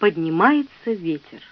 Поднимается ветер.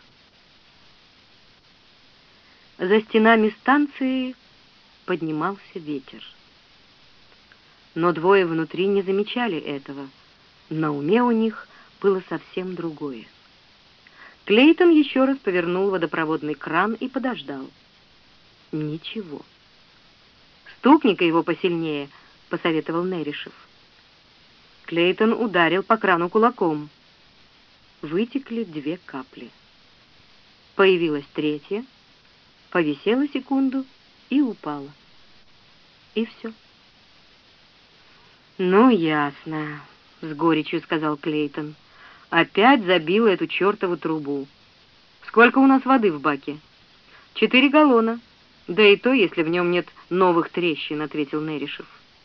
За стенами станции поднимался ветер. Но двое внутри не замечали этого. На уме у них было совсем другое. Клейтон еще раз повернул водопроводный кран и подождал. Ничего. «Стукни-ка его посильнее», — посоветовал Неришев. Клейтон ударил по крану кулаком. Вытекли 2 капли. Появилась 3, повисела секунду и упала. И все. «Ну, ясно», — с горечью сказал Клейтон. «Опять забила эту чертову трубу. Сколько у нас воды в баке?» 4 галлона. Да и то, если в нем нет новых трещин», — ответил Неришев.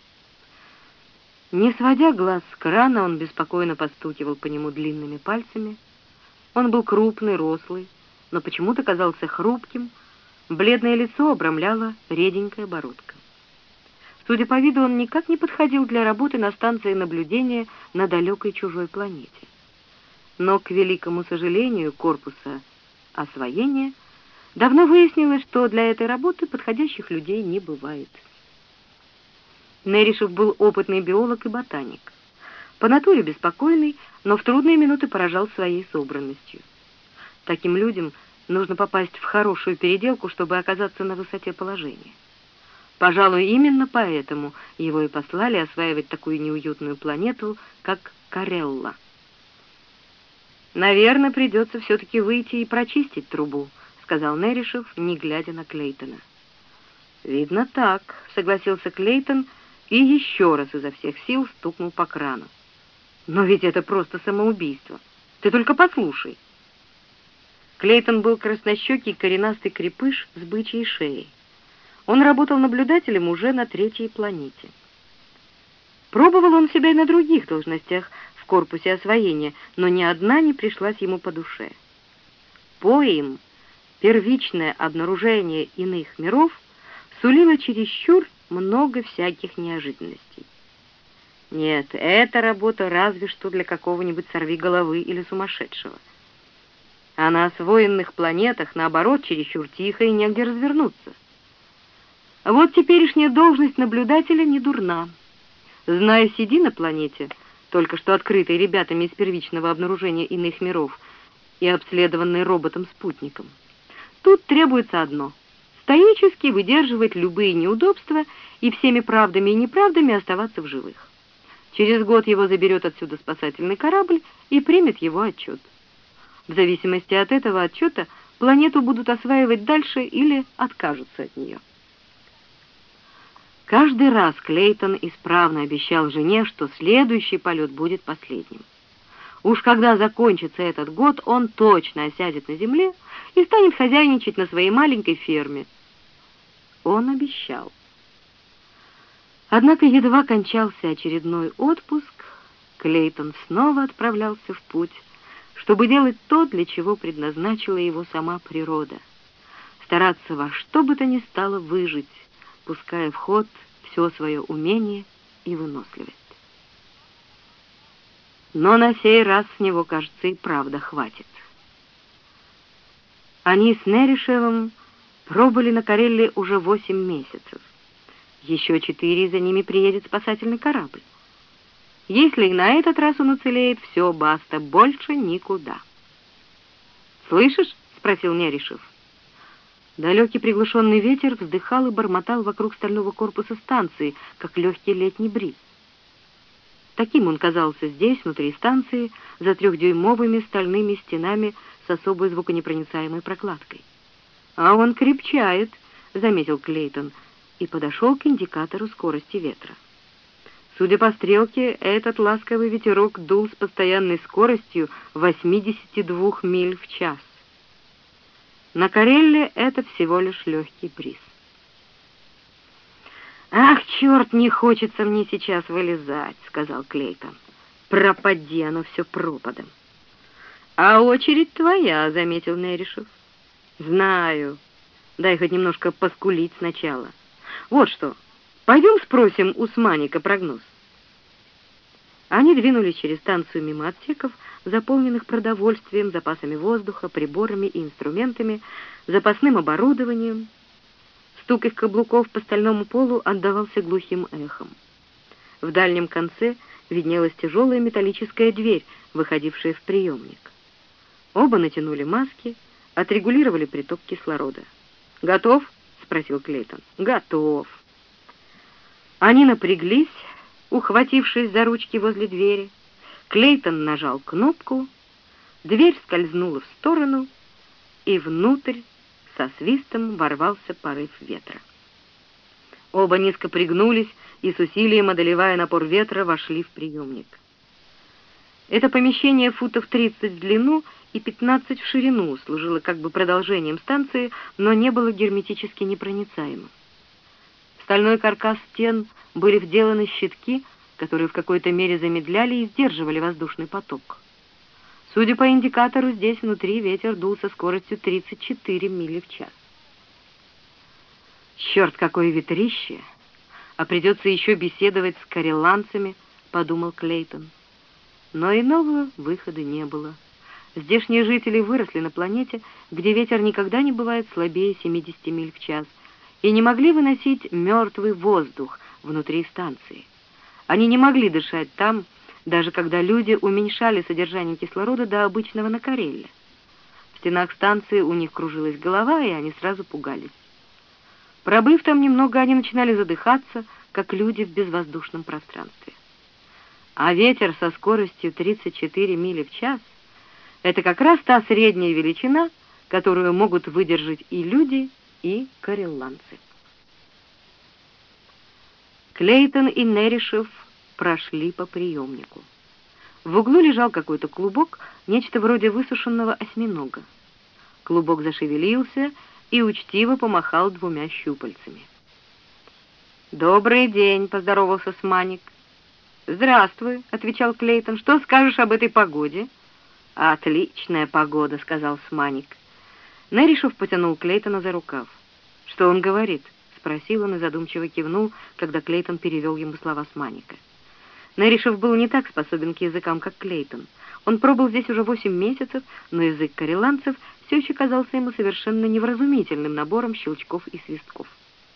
Не сводя глаз с крана, он беспокойно постукивал по нему длинными пальцами. Он был крупный, рослый, но почему-то казался хрупким. Бледное лицо обрамляла реденькая бородка. Судя по виду, он никак не подходил для работы на станции наблюдения на далекой чужой планете. Но, к великому сожалению корпуса освоения, давно выяснилось, что для этой работы подходящих людей не бывает. Неришев был опытный биолог и ботаник. По натуре беспокойный, но в трудные минуты поражал своей собранностью. Таким людям нужно попасть в хорошую переделку, чтобы оказаться на высоте положения. Пожалуй, именно поэтому его и послали осваивать такую неуютную планету, как Карелла. «Наверное, придется все-таки выйти и прочистить трубу», — сказал Неришев, не глядя на Клейтона. «Видно так», — согласился Клейтон и еще раз изо всех сил стукнул по крану. «Но ведь это просто самоубийство. Ты только послушай». Клейтон был краснощекий коренастый крепыш с бычьей шеей. Он работал наблюдателем уже на 3-й планете. Пробовал он себя и на других должностях в корпусе освоения, но ни одна не пришлась ему по душе. Поим, первичное обнаружение иных миров, сулило чересчур много всяких неожиданностей. Нет, эта работа разве что для какого-нибудь сорвиголовы или сумасшедшего. А на освоенных планетах, наоборот, чересчур тихо и негде развернуться. А вот теперешняя должность наблюдателя не дурна. Зная, сиди на планете, только что открытой ребятами из первичного обнаружения иных миров и обследованной роботом-спутником. Тут требуется одно — стоически выдерживать любые неудобства и всеми правдами и неправдами оставаться в живых. Через год его заберет отсюда спасательный корабль и примет его отчет. В зависимости от этого отчета планету будут осваивать дальше или откажутся от нее. Каждый раз Клейтон исправно обещал жене, что следующий полет будет последним. Уж когда закончится этот год, он точно осядет на земле и станет хозяйничать на своей маленькой ферме. Он обещал. Однако едва кончался очередной отпуск, Клейтон снова отправлялся в путь, чтобы делать то, для чего предназначила его сама природа. Стараться во что бы то ни стало выжить, пуская в ход все свое умение и выносливость. Но на сей раз с него, кажется, и правда хватит. Они с Неришевым пробыли на Карелле уже 8 месяцев. Еще 4, за ними приедет спасательный корабль. Если и на этот раз он уцелеет, все, баста, больше никуда. «Слышишь?» — спросил Неришев. Далекий приглушенный ветер вздыхал и бормотал вокруг стального корпуса станции, как легкий летний бриз. Таким он казался здесь, внутри станции, за 3-дюймовыми стальными стенами с особой звуконепроницаемой прокладкой. «А он крепчает», — заметил Клейтон, и подошел к индикатору скорости ветра. Судя по стрелке, этот ласковый ветерок дул с постоянной скоростью 82 миль в час. На Карелле это всего лишь легкий бриз. «Ах, черт, не хочется мне сейчас вылезать», — сказал Клейтон. «Пропади оно все пропадом». «А очередь твоя», — заметил Неришев. «Знаю. Дай хоть немножко поскулить сначала. Вот что, пойдем спросим у Сманика прогноз». Они двинулись через станцию мимо отсеков, заполненных продовольствием, запасами воздуха, приборами и инструментами, запасным оборудованием. Стук их каблуков по стальному полу отдавался глухим эхом. В дальнем конце виднелась тяжелая металлическая дверь, выходившая в приемник. Оба натянули маски, отрегулировали приток кислорода. «Готов?» — спросил Клейтон. «Готов». Они напряглись, ухватившись за ручки возле двери. Клейтон нажал кнопку, дверь скользнула в сторону, и внутрь со свистом ворвался порыв ветра. Оба низко пригнулись и с усилием, одолевая напор ветра, вошли в приемник. Это помещение футов 30 в длину и 15 в ширину служило как бы продолжением станции, но не было герметически непроницаемым. В стальной каркас стен были вделаны щитки, которые в какой-то мере замедляли и сдерживали воздушный поток. Судя по индикатору, здесь внутри ветер дул со скоростью 34 мили в час. «Черт, какое ветрище! А придется еще беседовать с карелланцами», — подумал Клейтон. Но иного выхода не было. Здешние жители выросли на планете, где ветер никогда не бывает слабее 70 миль в час, и не могли выносить мертвый воздух внутри станции. Они не могли дышать там, даже когда люди уменьшали содержание кислорода до обычного на Карелле. В стенах станции у них кружилась голова, и они сразу пугались. Пробыв там немного, они начинали задыхаться, как люди в безвоздушном пространстве. А ветер со скоростью 34 мили в час — это как раз та средняя величина, которую могут выдержать и люди, и карелланцы. Клейтон и Неришев прошли по приемнику. В углу лежал какой-то клубок, нечто вроде высушенного осьминога. Клубок зашевелился и учтиво помахал двумя щупальцами. «Добрый день», — поздоровался Сманик. «Здравствуй», — отвечал Клейтон. «Что скажешь об этой погоде?» «Отличная погода», — сказал Сманик. Неришев потянул Клейтона за рукав. «Что он говорит?» — спросил он и задумчиво кивнул, когда Клейтон перевел ему слова Сманика. Неришев был не так способен к языкам, как Клейтон. Он пробыл здесь уже 8 месяцев, но язык карелланцев все еще казался ему совершенно невразумительным набором щелчков и свистков.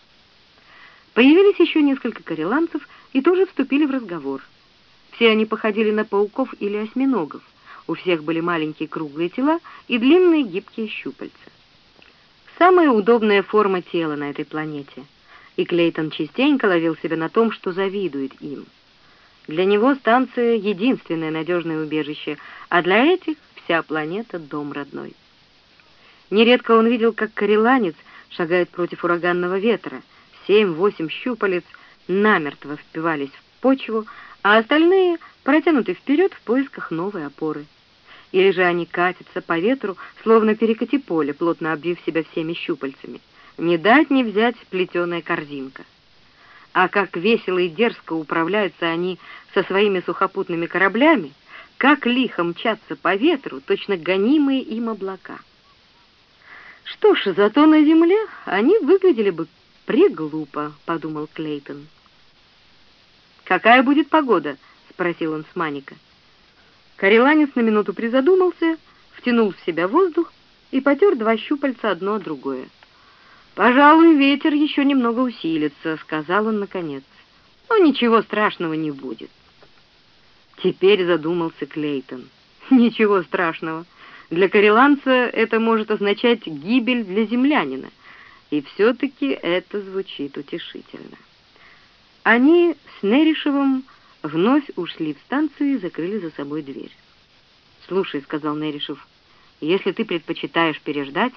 Появились еще несколько карелланцев и тоже вступили в разговор. Все они походили на пауков или осьминогов. У всех были маленькие круглые тела и длинные гибкие щупальца. Самая удобная форма тела на этой планете, и Клейтон частенько ловил себя на том, что завидует им. Для него станция — единственное надежное убежище, а для этих вся планета — дом родной. Нередко он видел, как карелланец шагает против ураганного ветра. 7-8 щупалец намертво впивались в почву, а остальные протянуты вперед в поисках новой опоры. Или же они катятся по ветру, словно перекати поле, плотно обвив себя всеми щупальцами. Не дать не взять плетеная корзинка. А как весело и дерзко управляются они со своими сухопутными кораблями, как лихо мчатся по ветру, точно гонимые им облака. «Что ж, зато на земле они выглядели бы преглупо», — подумал Клейтон. «Какая будет погода?» — спросил он Сманика. Карелланец на минуту призадумался, втянул в себя воздух и потер два щупальца одно о другое. «Пожалуй, ветер еще немного усилится», — сказал он наконец. «Но ничего страшного не будет». Теперь задумался Клейтон. «Ничего страшного. Для карелланца это может означать гибель для землянина. И все-таки это звучит утешительно». Они с Неришевым вновь ушли в станцию и закрыли за собой дверь. «Слушай», — сказал Неришев, — «если ты предпочитаешь переждать,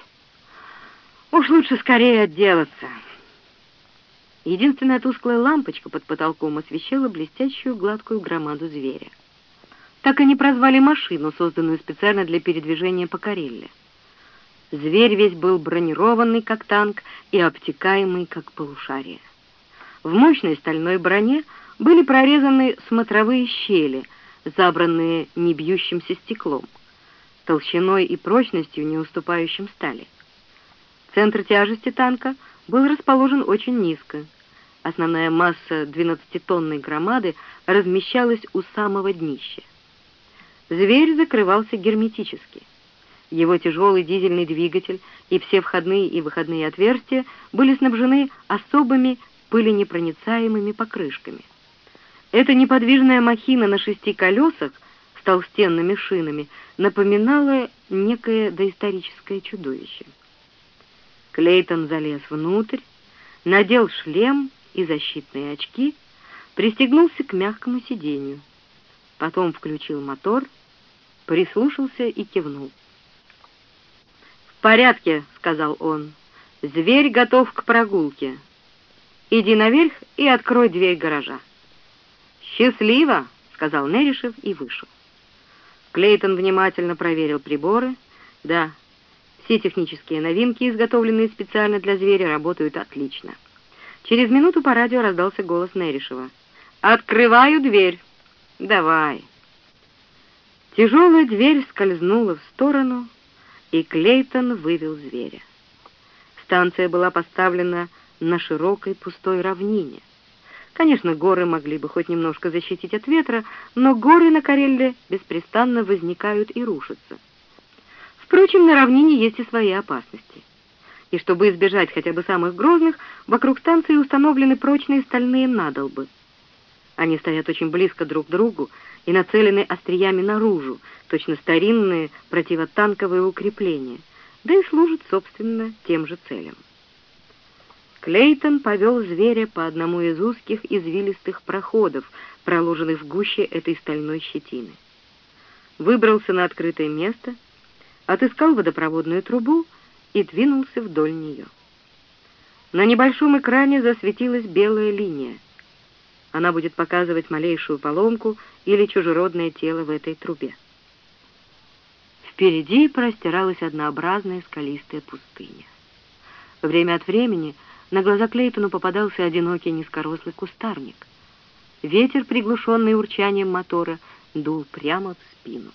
уж лучше скорее отделаться». Единственная тусклая лампочка под потолком освещала блестящую гладкую громаду зверя. Так они прозвали машину, созданную специально для передвижения по Карелле. Зверь весь был бронированный, как танк, и обтекаемый, как полушарие. В мощной стальной броне были прорезаны смотровые щели, забранные небьющимся стеклом, толщиной и прочностью не уступающим стали. Центр тяжести танка был расположен очень низко. Основная масса 12-тонной громады размещалась у самого днища. Зверь закрывался герметически. Его тяжелый дизельный двигатель и все входные и выходные отверстия были снабжены особыми пыленепроницаемыми покрышками. Эта неподвижная махина на 6 колесах с толстенными шинами напоминала некое доисторическое чудовище. Клейтон залез внутрь, надел шлем и защитные очки, пристегнулся к мягкому сиденью. Потом включил мотор, прислушался и кивнул. «В порядке», — сказал он. «Зверь готов к прогулке. Иди наверх и открой дверь гаража». «Счастливо», — сказал Неришев и вышел. Клейтон внимательно проверил приборы. Да, все технические новинки, изготовленные специально для зверя, работают отлично. Через минуту по радио раздался голос Неришева. «Открываю дверь». «Давай». Тяжелая дверь скользнула в сторону, и Клейтон вывел зверя. Станция была поставлена на широкой пустой равнине. Конечно, горы могли бы хоть немножко защитить от ветра, но горы на Карелле беспрестанно возникают и рушатся. Впрочем, на равнине есть и свои опасности. И чтобы избежать хотя бы самых грозных, вокруг станции установлены прочные стальные надолбы. Они стоят очень близко друг к другу и нацелены остриями наружу, точно старинные противотанковые укрепления, да и служат, собственно, тем же целям. Клейтон повел зверя по одному из узких извилистых проходов, проложенных в гуще этой стальной щетины. Выбрался на открытое место, отыскал водопроводную трубу и двинулся вдоль нее. На небольшом экране засветилась белая линия. Она будет показывать малейшую поломку или чужеродное тело в этой трубе. Впереди простиралась однообразная скалистая пустыня. Время от времени на глаза Клейтону попадался одинокий низкорослый кустарник. Ветер, приглушенный урчанием мотора, дул прямо в спину.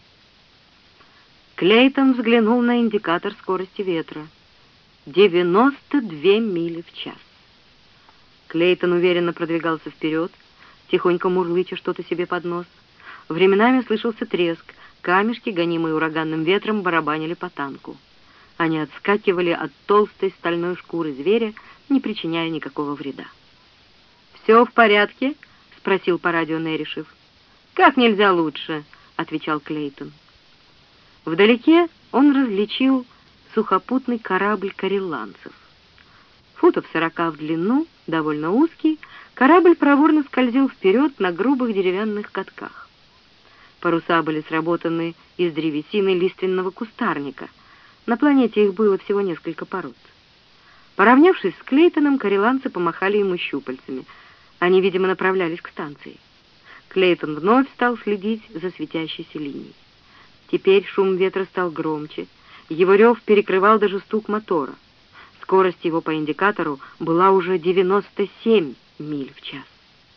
Клейтон взглянул на индикатор скорости ветра. 92 мили в час. Клейтон уверенно продвигался вперед, тихонько мурлыча что-то себе под нос. Временами слышался треск, камешки, гонимые ураганным ветром, барабанили по танку. Они отскакивали от толстой стальной шкуры зверя, не причиняя никакого вреда. «Все в порядке?» — спросил по радио Неришев. «Как нельзя лучше», — отвечал Клейтон. Вдалеке он различил сухопутный корабль карелланцев. Футов 40 в длину, довольно узкий, корабль проворно скользил вперед на грубых деревянных катках. Паруса были сработаны из древесины лиственного кустарника. На планете их было всего несколько пород. Поравнявшись с Клейтоном, карелланцы помахали ему щупальцами. Они, видимо, направлялись к станции. Клейтон вновь стал следить за светящейся линией. Теперь шум ветра стал громче. Его рев перекрывал даже стук мотора. Скорость его по индикатору была уже 97 миль в час.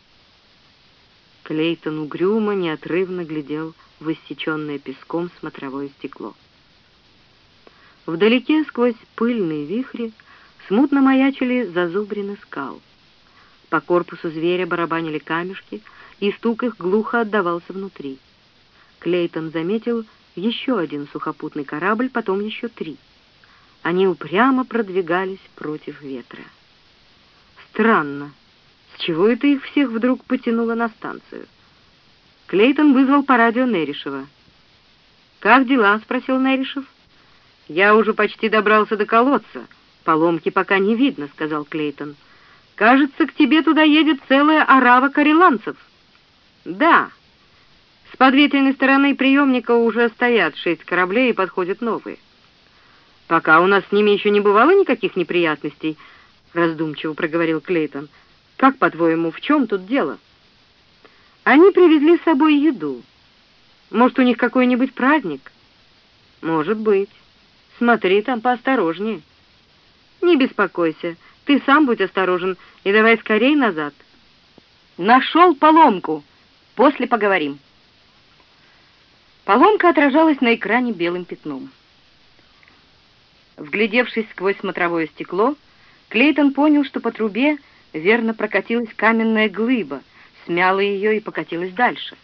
Клейтон угрюмо, неотрывно глядел в иссеченное песком смотровое стекло. Вдалеке, сквозь пыльные вихри, смутно маячили зазубрины скал. По корпусу зверя барабанили камешки, и стук их глухо отдавался внутри. Клейтон заметил еще один сухопутный корабль, потом еще 3. Они упрямо продвигались против ветра. Странно, с чего это их всех вдруг потянуло на станцию? Клейтон вызвал по радио Неришева. «Как дела?» — спросил Неришев. «Я уже почти добрался до колодца. Поломки пока не видно», — сказал Клейтон. «Кажется, к тебе туда едет целая орава карелланцев». «Да. С подветренной стороны приемника уже стоят 6 кораблей и подходят новые». «Пока у нас с ними еще не бывало никаких неприятностей», — раздумчиво проговорил Клейтон. «Как, по-твоему, в чем тут дело?» «Они привезли с собой еду. Может, у них какой-нибудь праздник?» «Может быть. Смотри там поосторожнее». «Не беспокойся, ты сам будь осторожен и давай скорей назад». «Нашел поломку. После поговорим». Поломка отражалась на экране белым пятном. Вглядевшись сквозь смотровое стекло, Клейтон понял, что по трубе верно прокатилась каменная глыба, смяла ее и покатилась дальше.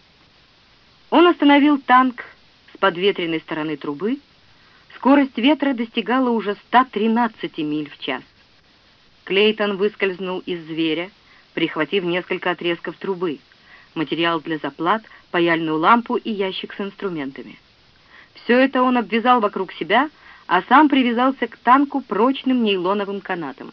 Он остановил танк с подветренной стороны трубы. Скорость ветра достигала уже 113 миль в час. Клейтон выскользнул из зверя, прихватив несколько отрезков трубы, материал для заплат, паяльную лампу и ящик с инструментами. Все это он обвязал вокруг себя, а сам привязался к танку прочным нейлоновым канатом.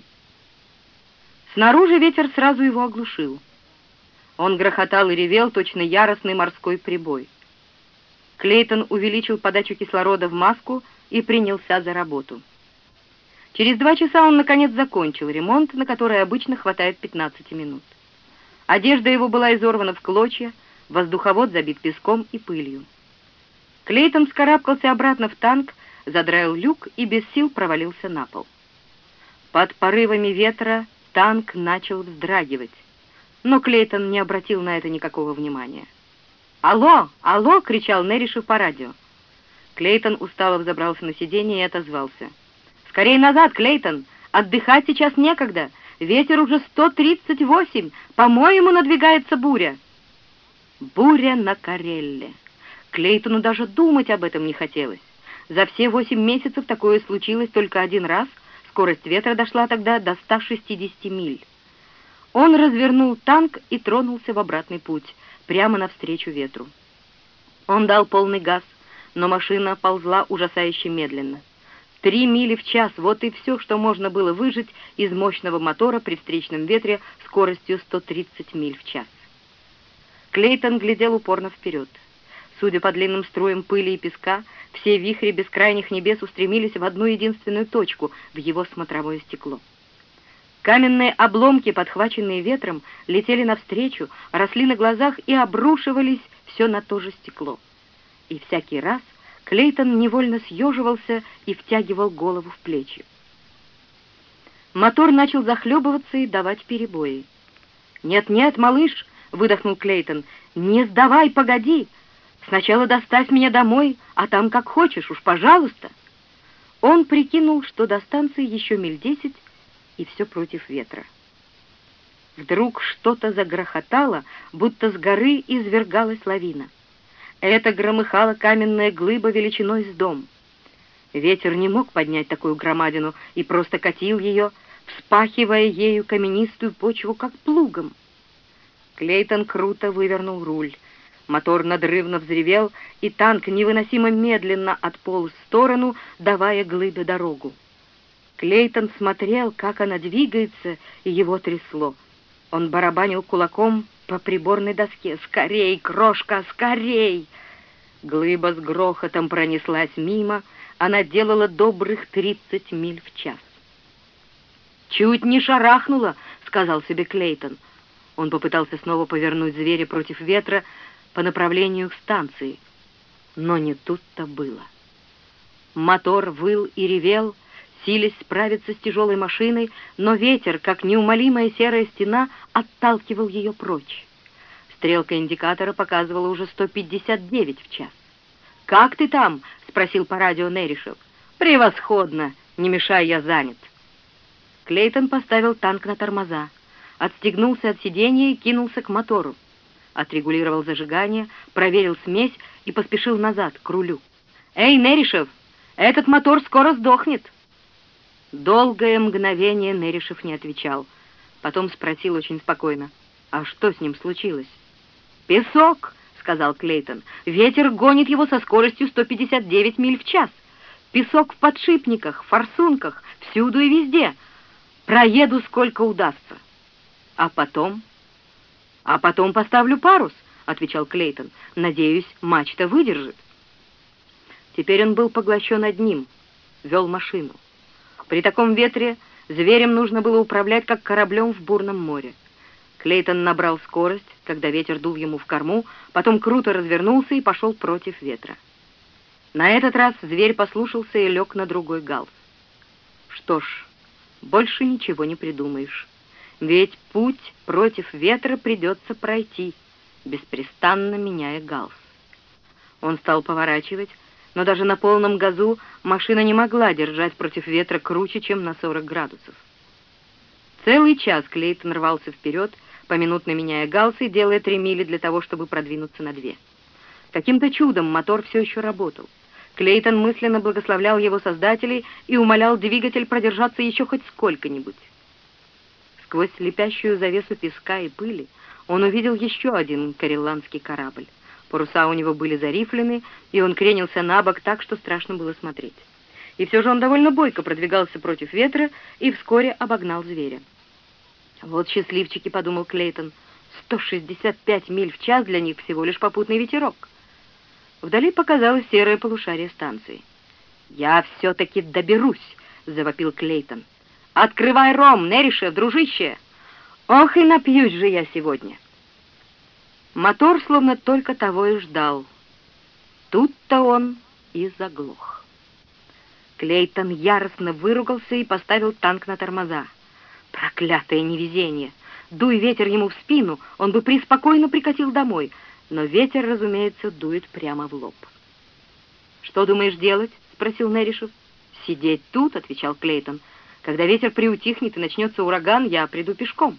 Снаружи ветер сразу его оглушил. Он грохотал и ревел, точно яростный морской прибой. Клейтон увеличил подачу кислорода в маску и принялся за работу. Через 2 часа он, наконец, закончил ремонт, на который обычно хватает 15 минут. Одежда его была изорвана в клочья, воздуховод забит песком и пылью. Клейтон вскарабкался обратно в танк, задраил люк и без сил провалился на пол. Под порывами ветра танк начал вздрагивать, но Клейтон не обратил на это никакого внимания. «Алло! Алло!» — кричал Неришев по радио. Клейтон устало взобрался на сиденье и отозвался. «Скорей назад, Клейтон! Отдыхать сейчас некогда! Ветер уже 138! По-моему, надвигается буря!» Буря на Карелле. Клейтону даже думать об этом не хотелось. За все 8 месяцев такое случилось только 1 раз. Скорость ветра дошла тогда до 160 миль. Он развернул танк и тронулся в обратный путь, прямо навстречу ветру. Он дал полный газ, но машина ползла ужасающе медленно. 3 мили в час — вот и все, что можно было выжать из мощного мотора при встречном ветре скоростью 130 миль в час. Клейтон глядел упорно вперед. Судя по длинным струям пыли и песка, все вихри бескрайних небес устремились в одну единственную точку — в его смотровое стекло. Каменные обломки, подхваченные ветром, летели навстречу, росли на глазах и обрушивались все на то же стекло. И всякий раз Клейтон невольно съеживался и втягивал голову в плечи. Мотор начал захлебываться и давать перебои. «Нет-нет, малыш!» — выдохнул Клейтон. «Не сдавай, погоди! Сначала доставь меня домой, а там как хочешь, уж пожалуйста!» Он прикинул, что до станции еще миль 10, и все против ветра. Вдруг что-то загрохотало, будто с горы извергалась лавина. Это громыхала каменная глыба величиной с дом. Ветер не мог поднять такую громадину и просто катил ее, вспахивая ею каменистую почву, как плугом. Клейтон круто вывернул руль. Мотор надрывно взревел, и танк невыносимо медленно отполз в сторону, давая глыбе дорогу. Клейтон смотрел, как она двигается, и его трясло. Он барабанил кулаком по приборной доске. «Скорей, крошка, скорей!» Глыба с грохотом пронеслась мимо, она делала добрых 30 миль в час. «Чуть не шарахнула», — сказал себе Клейтон. Он попытался снова повернуть зверя против ветра по направлению к станции. Но не тут-то было. Мотор выл и ревел, силясь справиться с тяжелой машиной, но ветер, как неумолимая серая стена, отталкивал ее прочь. Стрелка индикатора показывала уже 159 в час. «Как ты там?» — спросил по радио Неришев. «Превосходно! Не мешай, я занят». Клейтон поставил танк на тормоза, отстегнулся от сиденья и кинулся к мотору. Отрегулировал зажигание, проверил смесь и поспешил назад, к рулю. «Эй, Неришев, этот мотор скоро сдохнет!» Долгое мгновение Неришев не отвечал. Потом спросил очень спокойно: «А что с ним случилось?» «Песок!» — сказал Клейтон. «Ветер гонит его со скоростью 159 миль в час. Песок в подшипниках, форсунках, всюду и везде. Проеду сколько удастся. А потом?» «А потом поставлю парус», — отвечал Клейтон. «Надеюсь, мачта выдержит». Теперь он был поглощен одним, вел машину. При таком ветре зверем нужно было управлять, как кораблем в бурном море. Клейтон набрал скорость, когда ветер дул ему в корму, потом круто развернулся и пошел против ветра. На этот раз зверь послушался и лег на другой галс. Что ж, больше ничего не придумаешь. Ведь путь против ветра придется пройти, беспрестанно меняя галс. Он стал поворачивать, но даже на полном газу машина не могла держать против ветра круче, чем на 40 градусов. Целый час Клейтон рвался вперед, поминутно меняя галсы, делая 3 мили для того, чтобы продвинуться на 2. Каким-то чудом мотор все еще работал. Клейтон мысленно благословлял его создателей и умолял двигатель продержаться еще хоть сколько-нибудь. Сквозь слепящую завесу песка и пыли он увидел еще один карелландский корабль. Паруса у него были зарифлены, и он кренился на бок так, что страшно было смотреть. И все же он довольно бойко продвигался против ветра и вскоре обогнал зверя. «Вот счастливчики», — подумал Клейтон, — 165 миль в час для них всего лишь попутный ветерок. Вдали показалось серое полушарие станции. «Я все-таки доберусь», — завопил Клейтон. «Открывай ром, Неришев, дружище! Ох, и напьюсь же я сегодня!» Мотор словно только того и ждал. Тут-то он и заглох. Клейтон яростно выругался и поставил танк на тормоза. Проклятое невезение! Дуй ветер ему в спину, он бы преспокойно прикатил домой, но ветер, разумеется, дует прямо в лоб. «Что думаешь делать?» — спросил Неришев. «Сидеть тут», — отвечал Клейтон. «Когда ветер приутихнет и начнется ураган, я приду пешком».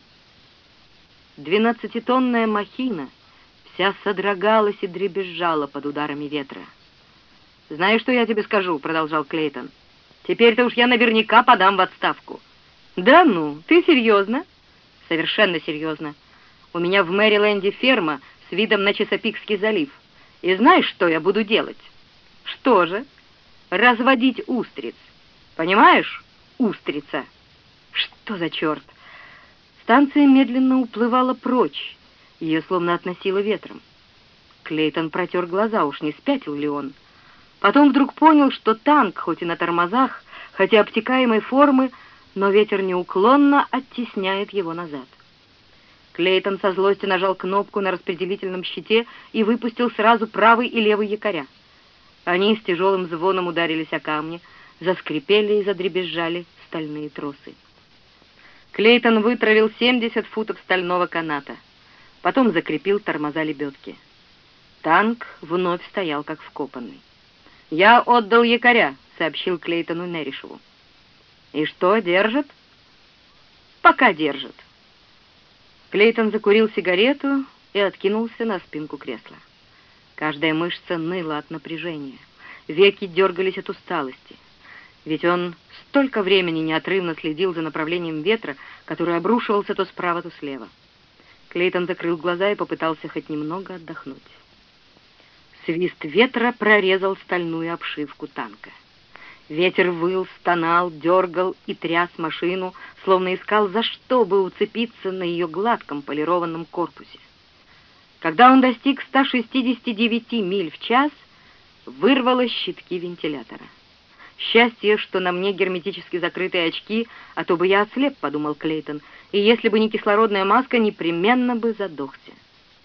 12-тонная махина вся содрогалась и дребезжала под ударами ветра. «Знаешь, что я тебе скажу?» — продолжал Клейтон. «Теперь-то уж я наверняка подам в отставку». «Да ну, ты серьезно?» «Совершенно серьезно. У меня в Мэриленде ферма с видом на Чесапикский залив. И знаешь, что я буду делать?» «Что же?» «Разводить устриц. Понимаешь? Устрица». «Что за черт?» Станция медленно уплывала прочь. Ее словно относило ветром. Клейтон протер глаза, уж не спятил ли он. Потом вдруг понял, что танк, хоть и на тормозах, хотя обтекаемой формы, но ветер неуклонно оттесняет его назад. Клейтон со злостью нажал кнопку на распределительном щите и выпустил сразу правый и левый якоря. Они с тяжелым звоном ударились о камни, заскрипели и задребезжали стальные тросы. Клейтон вытравил 70 футов стального каната, потом закрепил тормоза лебедки. Танк вновь стоял как вкопанный. «Я отдал якоря», — сообщил Клейтону Неришеву. «И что, держит?» «Пока держит». Клейтон закурил сигарету и откинулся на спинку кресла. Каждая мышца ныла от напряжения, веки дергались от усталости. Ведь он столько времени неотрывно следил за направлением ветра, который обрушивался то справа, то слева. Клейтон закрыл глаза и попытался хоть немного отдохнуть. Свист ветра прорезал стальную обшивку танка. Ветер выл, стонал, дергал и тряс машину, словно искал, за что бы уцепиться на ее гладком полированном корпусе. Когда он достиг 169 миль в час, вырвало щитки вентилятора. «Счастье, что на мне герметически закрытые очки, а то бы я ослеп», — подумал Клейтон, «и если бы не кислородная маска, непременно бы задохся».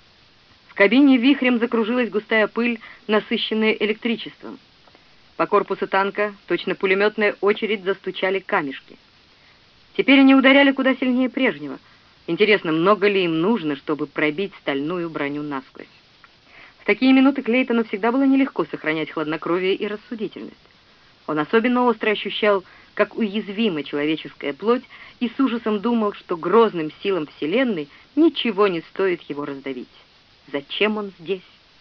В кабине вихрем закружилась густая пыль, насыщенная электричеством. По корпусу танка, точно пулеметная очередь, застучали камешки. Теперь они ударяли куда сильнее прежнего. Интересно, много ли им нужно, чтобы пробить стальную броню насквозь? В такие минуты Клейтону всегда было нелегко сохранять хладнокровие и рассудительность. Он особенно остро ощущал, как уязвима человеческая плоть, и с ужасом думал, что грозным силам Вселенной ничего не стоит его раздавить. Зачем он здесь?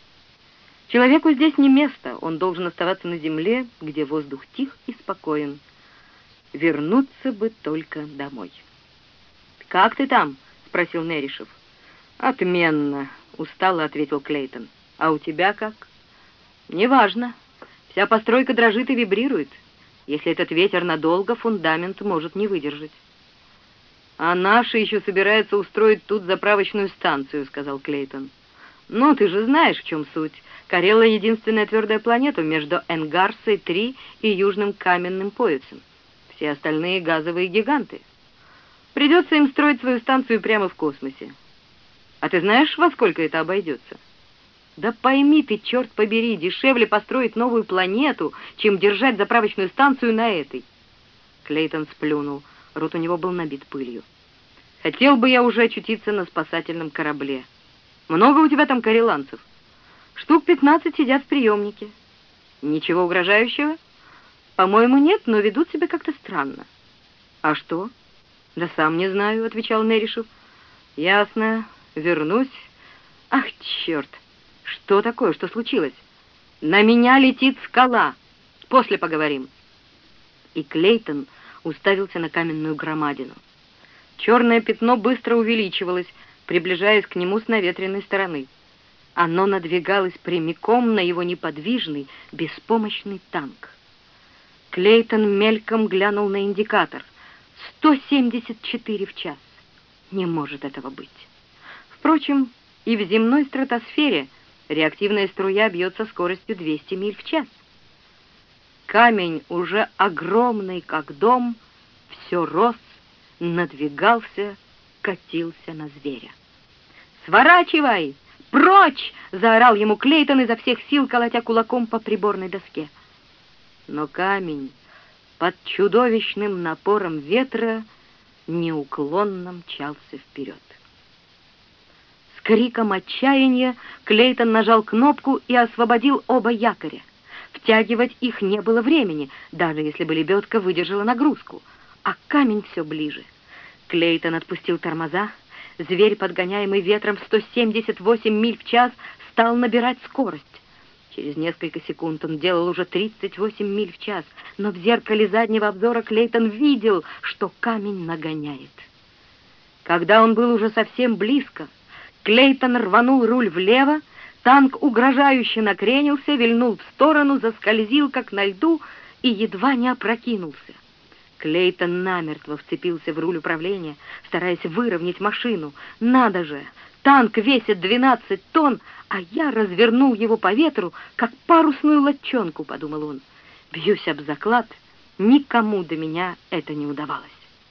Человеку здесь не место, он должен оставаться на земле, где воздух тих и спокоен. Вернуться бы только домой. «Как ты там?» — спросил Неришев. «Отменно», — устало ответил Клейтон. «А у тебя как?» «Неважно. Вся постройка дрожит и вибрирует. Если этот ветер надолго, фундамент может не выдержать». «А наши еще собираются устроить тут заправочную станцию», — сказал Клейтон. «Ну, ты же знаешь, в чем суть. Карелла — единственная твердая планета между Энгарсой-3 и Южным каменным поясом. Все остальные — газовые гиганты. Придется им строить свою станцию прямо в космосе. А ты знаешь, во сколько это обойдется?» «Да пойми ты, черт побери, дешевле построить новую планету, чем держать заправочную станцию на этой». Клейтон сплюнул, рот у него был набит пылью. «Хотел бы я уже очутиться на спасательном корабле. Много у тебя там карелланцев?» «Штук 15 сидят в приемнике». «Ничего угрожающего?» «По-моему, нет, но ведут себя как-то странно». «А что?» «Да сам не знаю», — отвечал Неришев. «Ясно. Вернусь. Ах, черт! Что такое? Что случилось? На меня летит скала. После поговорим». И Клейтон уставился на каменную громадину. Черное пятно быстро увеличивалось, приближаясь к нему с наветренной стороны. Оно надвигалось прямиком на его неподвижный, беспомощный танк. Клейтон мельком глянул на индикатор. 174 в час. Не может этого быть. Впрочем, и в земной стратосфере реактивная струя бьет со скоростью 200 миль в час. Камень, уже огромный, как дом, все рос, надвигался, катился на зверя. «Сворачивай! Прочь!» — заорал ему Клейтон изо всех сил, колотя кулаком по приборной доске. Но камень под чудовищным напором ветра неуклонно мчался вперед. С криком отчаяния Клейтон нажал кнопку и освободил оба якоря. Втягивать их не было времени, даже если бы лебедка выдержала нагрузку, а камень все ближе. Клейтон отпустил тормоза. Зверь, подгоняемый ветром 178 миль в час, стал набирать скорость. Через несколько секунд он делал уже 38 миль в час, но в зеркале заднего обзора Клейтон видел, что камень нагоняет. Когда он был уже совсем близко, Клейтон рванул руль влево, танк угрожающе накренился, вильнул в сторону, заскользил, как на льду, и едва не опрокинулся. Клейтон намертво вцепился в руль управления, стараясь выровнять машину. «Надо же! Танк весит 12 тонн, а я развернул его по ветру, как парусную лодчонку», — подумал он. «Бьюсь об заклад, никому до меня это не удавалось».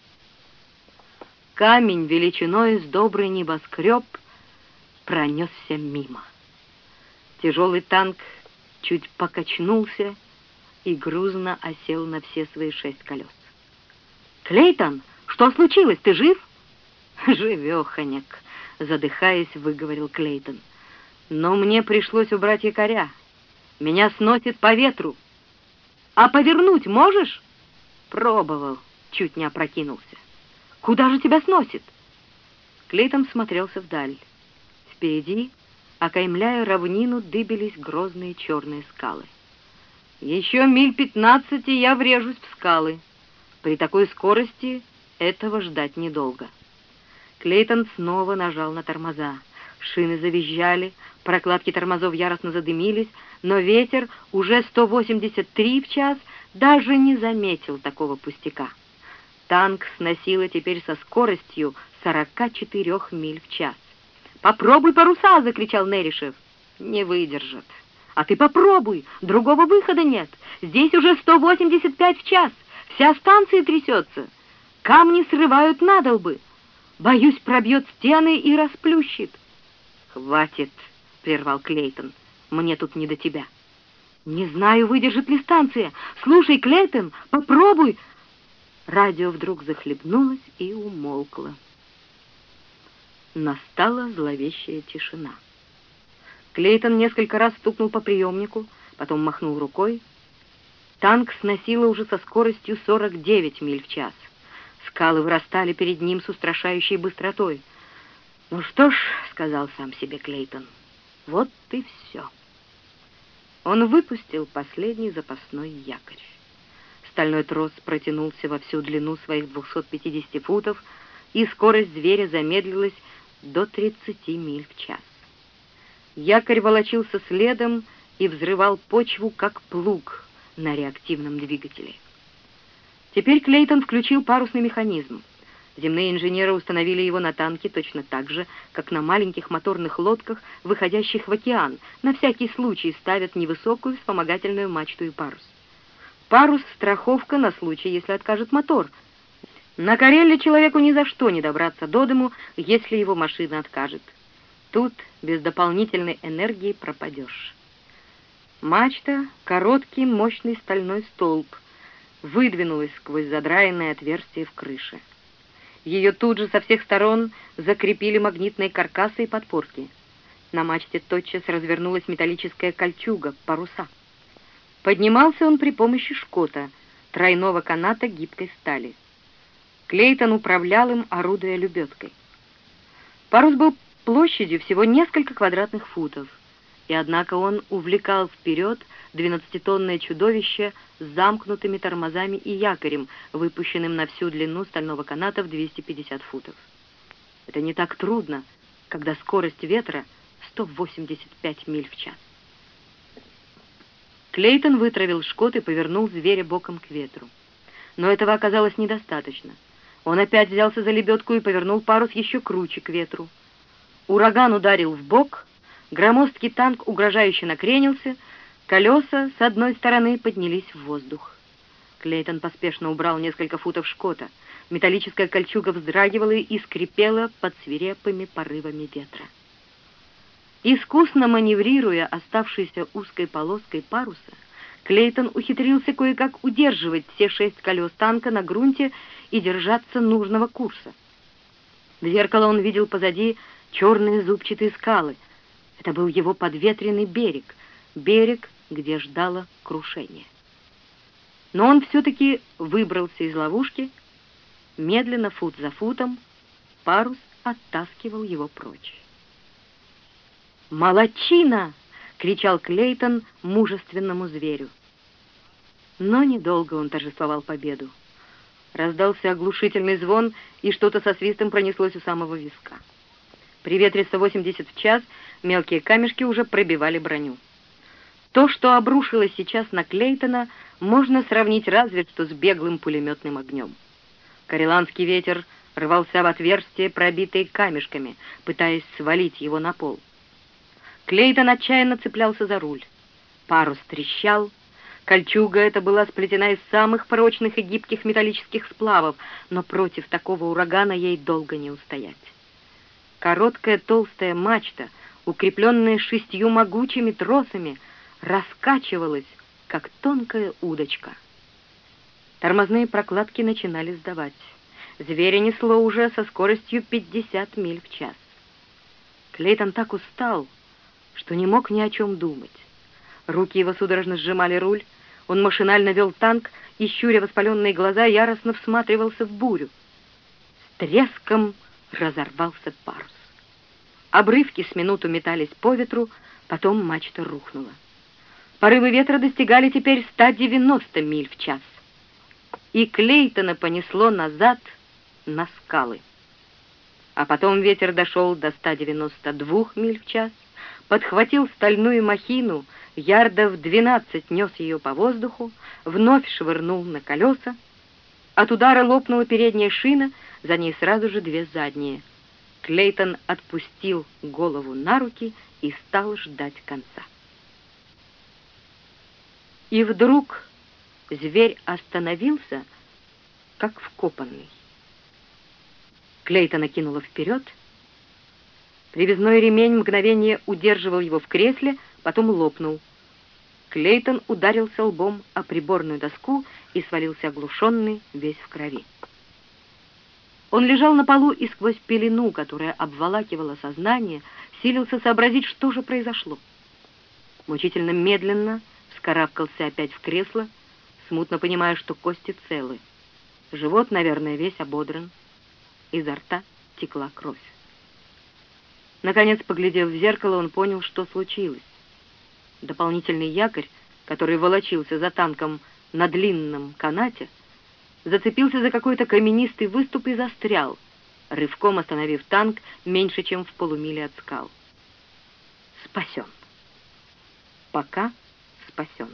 Камень величиной с добрый небоскреб пронесся мимо. Тяжелый танк чуть покачнулся и грузно осел на все свои 6 колес. «Клейтон, что случилось? Ты жив?» «Живеханяк», — задыхаясь, выговорил Клейтон. «Но мне пришлось убрать якоря. Меня сносит по ветру. А повернуть можешь?» «Пробовал», — чуть не опрокинулся. «Куда же тебя сносит?» Клейтон смотрелся вдаль. Впереди, окаймляя равнину, дыбились грозные черные скалы. «Еще миль 15, и я врежусь в скалы. При такой скорости этого ждать недолго». Клейтон снова нажал на тормоза. Шины завизжали, прокладки тормозов яростно задымились, но ветер, уже 183 в час, даже не заметил такого пустяка. Танк сносило теперь со скоростью 44 миль в час. «Попробуй паруса!» — закричал Неришев. «Не выдержат». «А ты попробуй! Другого выхода нет! Здесь уже 185 в час! Вся станция трясется! Камни срывают надолбы! Боюсь, пробьет стены и расплющит!» «Хватит!» — прервал Клейтон. «Мне тут не до тебя». «Не знаю, выдержит ли станция. Слушай, Клейтон, попробуй!» Радио вдруг захлебнулось и умолкло. Настала зловещая тишина. Клейтон несколько раз стукнул по приемнику, потом махнул рукой. Танк сносило уже со скоростью 49 миль в час. Скалы вырастали перед ним с устрашающей быстротой. «Ну что ж», — сказал сам себе Клейтон, — «вот и все». Он выпустил последний запасной якорь. Стальной трос протянулся во всю длину своих 250 футов, и скорость зверя замедлилась до 30 миль в час. Якорь волочился следом и взрывал почву, как плуг на реактивном двигателе. Теперь Клейтон включил парусный механизм. Земные инженеры установили его на танке точно так же, как на маленьких моторных лодках, выходящих в океан, на всякий случай ставят невысокую вспомогательную мачту и парус. Парус — страховка на случай, если откажет мотор. На Карелле человеку ни за что не добраться до дому, если его машина откажет. Тут без дополнительной энергии пропадешь. Мачта, короткий мощный стальной столб, выдвинулась сквозь задраенное отверстие в крыше. Ее тут же со всех сторон закрепили магнитные каркасы и подпорки. На мачте тотчас развернулась металлическая кольчуга, паруса. Поднимался он при помощи шкота, тройного каната гибкой стали. Клейтон управлял им, орудуя лебедкой. Парус был площадью всего несколько квадратных футов, и однако он увлекал вперед 12-тонное чудовище с замкнутыми тормозами и якорем, выпущенным на всю длину стального каната в 250 футов. Это не так трудно, когда скорость ветра 185 миль в час. Клейтон вытравил шкот и повернул зверя боком к ветру. Но этого оказалось недостаточно. Он опять взялся за лебедку и повернул парус еще круче к ветру. Ураган ударил в бок, громоздкий танк угрожающе накренился, колеса с одной стороны поднялись в воздух. Клейтон поспешно убрал несколько футов шкота. Металлическая кольчуга вздрагивала и скрипела под свирепыми порывами ветра. Искусно маневрируя оставшейся узкой полоской паруса, Клейтон ухитрился кое-как удерживать все 6 колес танка на грунте и держаться нужного курса. В зеркало он видел позади черные зубчатые скалы. Это был его подветренный берег, где ждало крушение. Но он все-таки выбрался из ловушки. Медленно, фут за футом, парус оттаскивал его прочь. «Молодчина!» — кричал Клейтон мужественному зверю. Но недолго он торжествовал победу. Раздался оглушительный звон, и что-то со свистом пронеслось у самого виска. При ветре 180 в час мелкие камешки уже пробивали броню. То, что обрушилось сейчас на Клейтона, можно сравнить разве что с беглым пулеметным огнем. Кареланский ветер рвался в отверстие, пробитые камешками, пытаясь свалить его на пол. Клейтон отчаянно цеплялся за руль. Парус трещал. Кольчуга эта была сплетена из самых прочных и гибких металлических сплавов, но против такого урагана ей долго не устоять. Короткая толстая мачта, укрепленная 6 могучими тросами, раскачивалась, как тонкая удочка. Тормозные прокладки начинали сдавать. Зверя несло уже со скоростью 50 миль в час. Клейтон так устал, что не мог ни о чем думать. Руки его судорожно сжимали руль, он машинально вел танк и, щуря воспаленные глаза, яростно всматривался в бурю. С треском разорвался парус. Обрывки с минуту метались по ветру, потом мачта рухнула. Порывы ветра достигали теперь 190 миль в час. И Клейтона понесло назад на скалы. А потом ветер дошел до 192 миль в час, подхватил стальную махину, ярдов 12 нес ее по воздуху, вновь швырнул на колеса. От удара лопнула передняя шина, за ней сразу же 2 задние. Клейтон отпустил голову на руки и стал ждать конца. И вдруг зверь остановился, как вкопанный. Клейтона кинуло вперед. Привязной ремень мгновение удерживал его в кресле, потом лопнул. Клейтон ударился лбом о приборную доску и свалился оглушенный, весь в крови. Он лежал на полу и сквозь пелену, которая обволакивала сознание, силился сообразить, что же произошло. Мучительно медленно вскарабкался опять в кресло, смутно понимая, что кости целы. Живот, наверное, весь ободран. Изо рта текла кровь. Наконец, поглядев в зеркало, он понял, что случилось. Дополнительный якорь, который волочился за танком на длинном канате, зацепился за какой-то каменистый выступ и застрял, рывком остановив танк меньше, чем в полумиле от скал. Спасен. Пока спасен.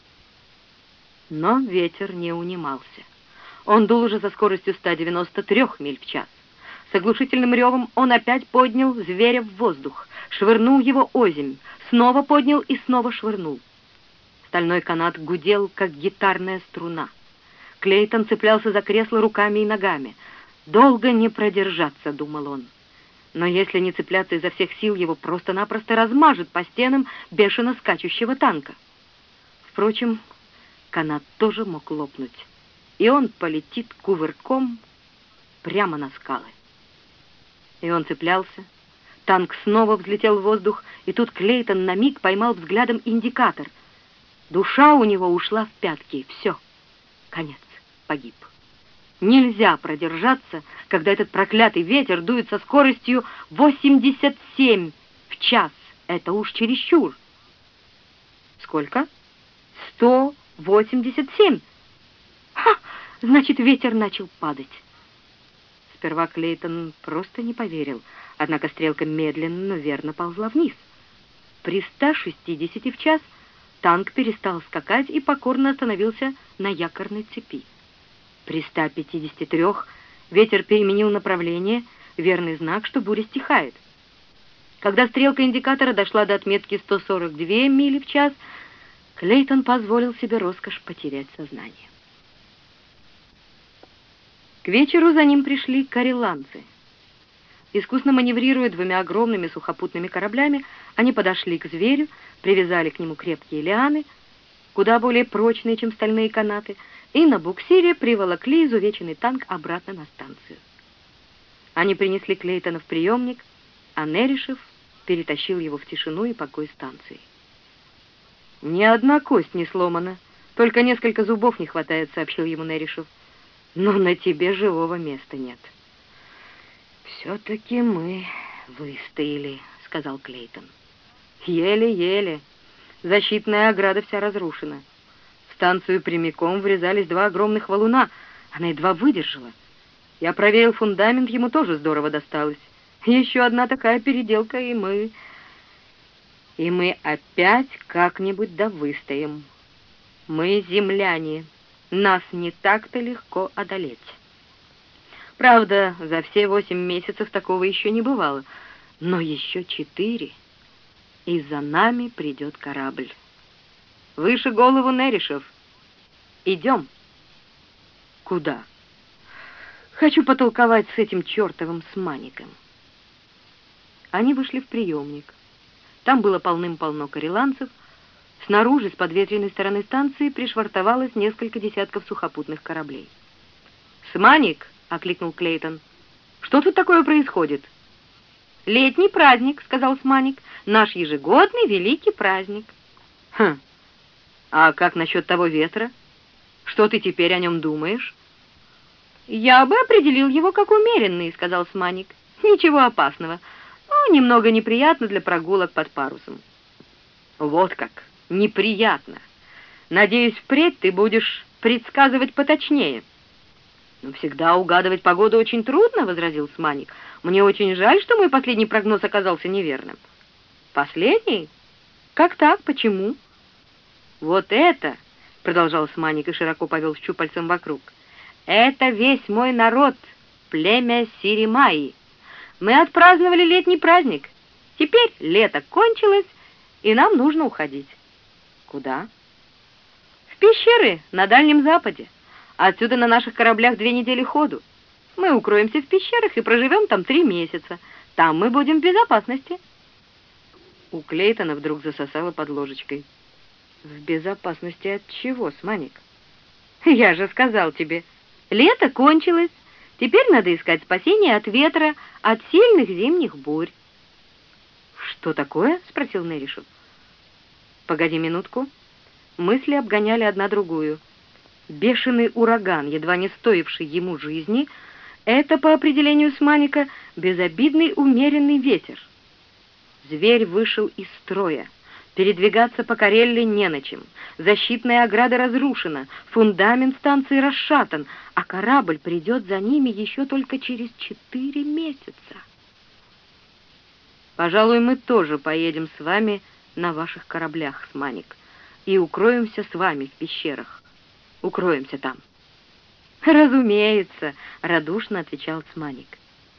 Но ветер не унимался. Он дул уже со скоростью 193 миль в час. С оглушительным ревом он опять поднял зверя в воздух, швырнул его озимь, снова поднял и снова швырнул. Стальной канат гудел, как гитарная струна. Клейтон цеплялся за кресло руками и ногами. «Долго не продержаться», — думал он. Но если не цепляться изо всех сил, его просто-напросто размажет по стенам бешено скачущего танка. Впрочем, канат тоже мог лопнуть, и он полетит кувырком прямо на скалы. И он цеплялся. Танк снова взлетел в воздух, и тут Клейтон на миг поймал взглядом индикатор. Душа у него ушла в пятки. Все. Конец. Погиб. Нельзя продержаться, когда этот проклятый ветер дует со скоростью 87 в час. Это уж чересчур. Сколько? 187. Ха! Значит, ветер начал падать. Сперва Клейтон просто не поверил, однако стрелка медленно, но верно ползла вниз. При 160 в час танк перестал скакать и покорно остановился на якорной цепи. При 153 ветер переменил направление, верный знак, что буря стихает. Когда стрелка индикатора дошла до отметки 142 мили в час, Клейтон позволил себе роскошь потерять сознание. К вечеру за ним пришли кареланцы. Искусно маневрируя двумя огромными сухопутными кораблями, они подошли к зверю, привязали к нему крепкие лианы, куда более прочные, чем стальные канаты, и на буксире приволокли изувеченный танк обратно на станцию. Они принесли Клейтона в приемник, а Неришев перетащил его в тишину и покой станции. «Ни одна кость не сломана, только несколько зубов не хватает», — сообщил ему Неришев. «Но на тебе живого места нет». «Все-таки мы выстояли», — сказал Клейтон. «Еле-еле. Защитная ограда вся разрушена. В станцию прямиком врезались два огромных валуна. Она едва выдержала. Я проверил фундамент, ему тоже здорово досталось. Еще одна такая переделка, и мы опять как-нибудь да выстоим. Мы земляне, нас не так-то легко одолеть. Правда, за все 8 месяцев такого еще не бывало, но еще 4, и за нами придет корабль. Выше голову, Неришев. Идем». «Куда?» «Хочу потолковать с этим чертовым Смаником». Они вышли в приемник. Там было полным-полно кареланцев. Снаружи, с подветренной стороны станции, пришвартовалось несколько десятков сухопутных кораблей. «Сманик!» — окликнул Клейтон. «Что тут такое происходит?» «Летний праздник», — сказал Сманик. «Наш ежегодный великий праздник». «Хм, а как насчет того ветра? Что ты теперь о нем думаешь?» «Я бы определил его как умеренный», — сказал Сманик. «Ничего опасного, но немного неприятно для прогулок под парусом». «Вот как, неприятно. Надеюсь, впредь ты будешь предсказывать поточнее». «Но всегда угадывать погоду очень трудно», — возразил Сманик. «Мне очень жаль, что мой последний прогноз оказался неверным». «Последний? Как так? Почему?» «Вот это», — продолжал Сманик и широко повел щупальцем вокруг, «это весь мой народ, племя Сиримаи. Мы отпраздновали летний праздник. Теперь лето кончилось, и нам нужно уходить». «Куда?» «В пещеры на Дальнем Западе. Отсюда на наших кораблях 2 недели ходу. Мы укроемся в пещерах и проживем там 3 месяца. Там мы будем в безопасности». У Клейтона вдруг засосало под ложечкой. «В безопасности от чего, Сманик?» «Я же сказал тебе, лето кончилось. Теперь надо искать спасение от ветра, от сильных зимних бурь». «Что такое?» — спросил Неришев. «Погоди минутку». Мысли обгоняли одна другую. Бешеный ураган, едва не стоивший ему жизни, это, по определению Сманика, безобидный умеренный ветер. Зверь вышел из строя. Передвигаться по Карелле не на чем. Защитная ограда разрушена, фундамент станции расшатан, а корабль придет за ними еще только через 4 месяца. «Пожалуй, мы тоже поедем с вами на ваших кораблях, Сманик, и укроемся с вами в пещерах. Укроемся там». «Разумеется», — радушно отвечал Сманик.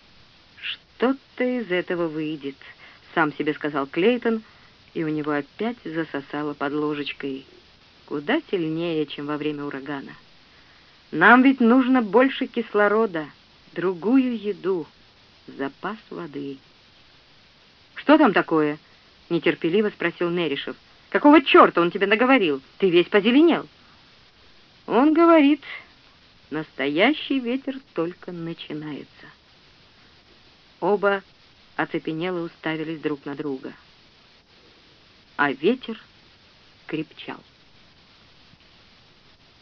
«Что-то из этого выйдет», — сам себе сказал Клейтон, и у него опять засосало под ложечкой. Куда сильнее, чем во время урагана. «Нам ведь нужно больше кислорода, другую еду, запас воды». «Что там такое?» — нетерпеливо спросил Неришев. «Какого черта он тебе наговорил? Ты весь позеленел». «Он говорит, настоящий ветер только начинается». Оба оцепенело уставились друг на друга. А ветер крепчал.